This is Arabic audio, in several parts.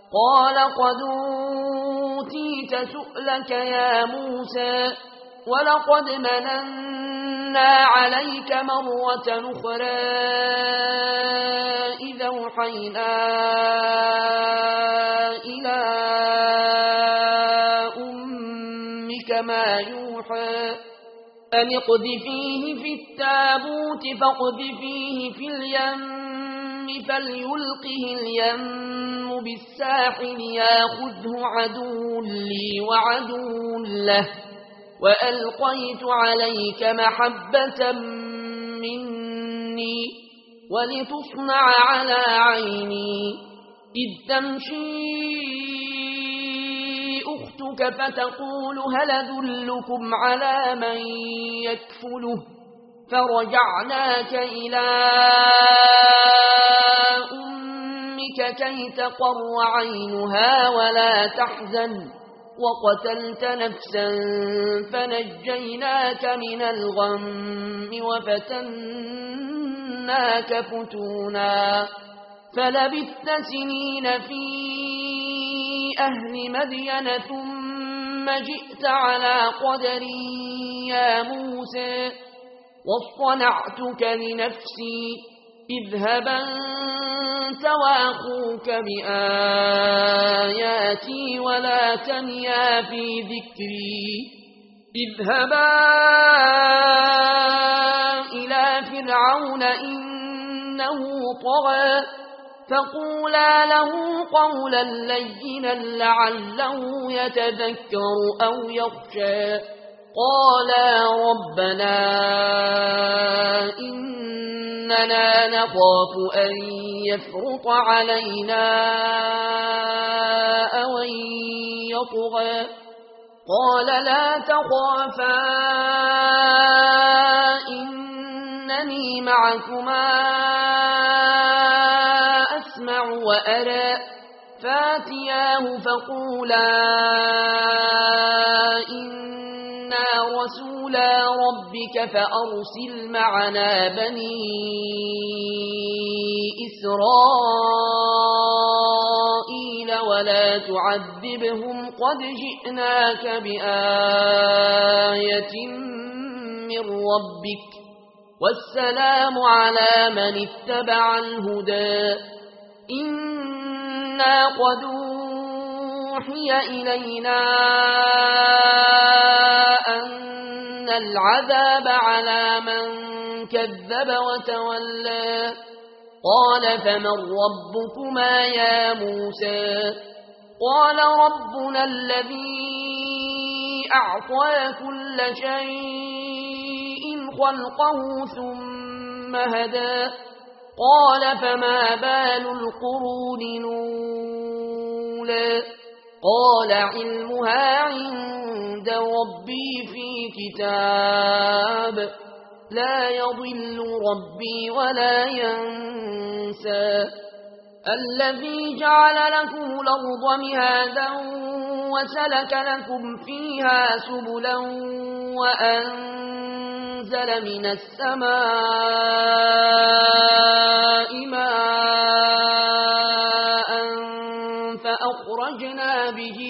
قال قد أوتيت سؤلك يا موسى ولقد مننا عليك مرة أخرى إذا أوحينا إلى أمك ما يوحى أن اقذفيه في التابوت فاقذفيه في اليم فليلقه اليم بالساحل ياخذه عدو لي وعدو له وألقيت عليك محبة مني ولتصنع على عيني إذ تمشي أختك فتقول هل أدلكم على من يكفله فرجعناك إلى أمك كي تقر عينها ولا تحزن وقتلت نفسا فنجيناك من الغم وفتناك فتونا فلبثت سنين في أهل مدين ثم جئت على قدري يا موسى واصطنعتك لنفسي اذهب أنت وأخوك بآياتي ولا تنيا في ذكري اذهبا إلى فرعون إنه طغى فقولا له قولا لينا لعله يتذكر أو يخشى قالا ربنا إننا نخاف أن يفرط علينا أو أن يطغى قال لا تخافا إنني معكما أسمع وأرى فاتياه فقولا إنا رسولا ربك فأرسل معنا بني إسرائيل ولا تعذبهم قد جئناك بآية من ربك والسلام على من اتبع الهدى إنا قد أوحي إلينا أن العذاب على من كذب وتولى قال فمن ربكما يا موسى قال ربنا الذي أعطى كل شيء خلقه ثم هدى قال فما بال القرون الأولى قال علمها عند ربي في كتاب لا يضل ربي ولا ينسى الذي جعل لكم الأرض مهادا وسلك لكم فيها سبلا وأنزل من السماء ماء فأخرجنا به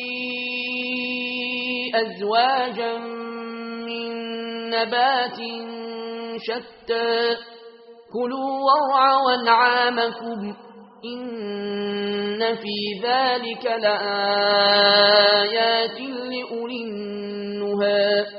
أزواجا من نبات شتى كلوا وارعوا أنعامكم إن في ذلك لآيات لأولي النهى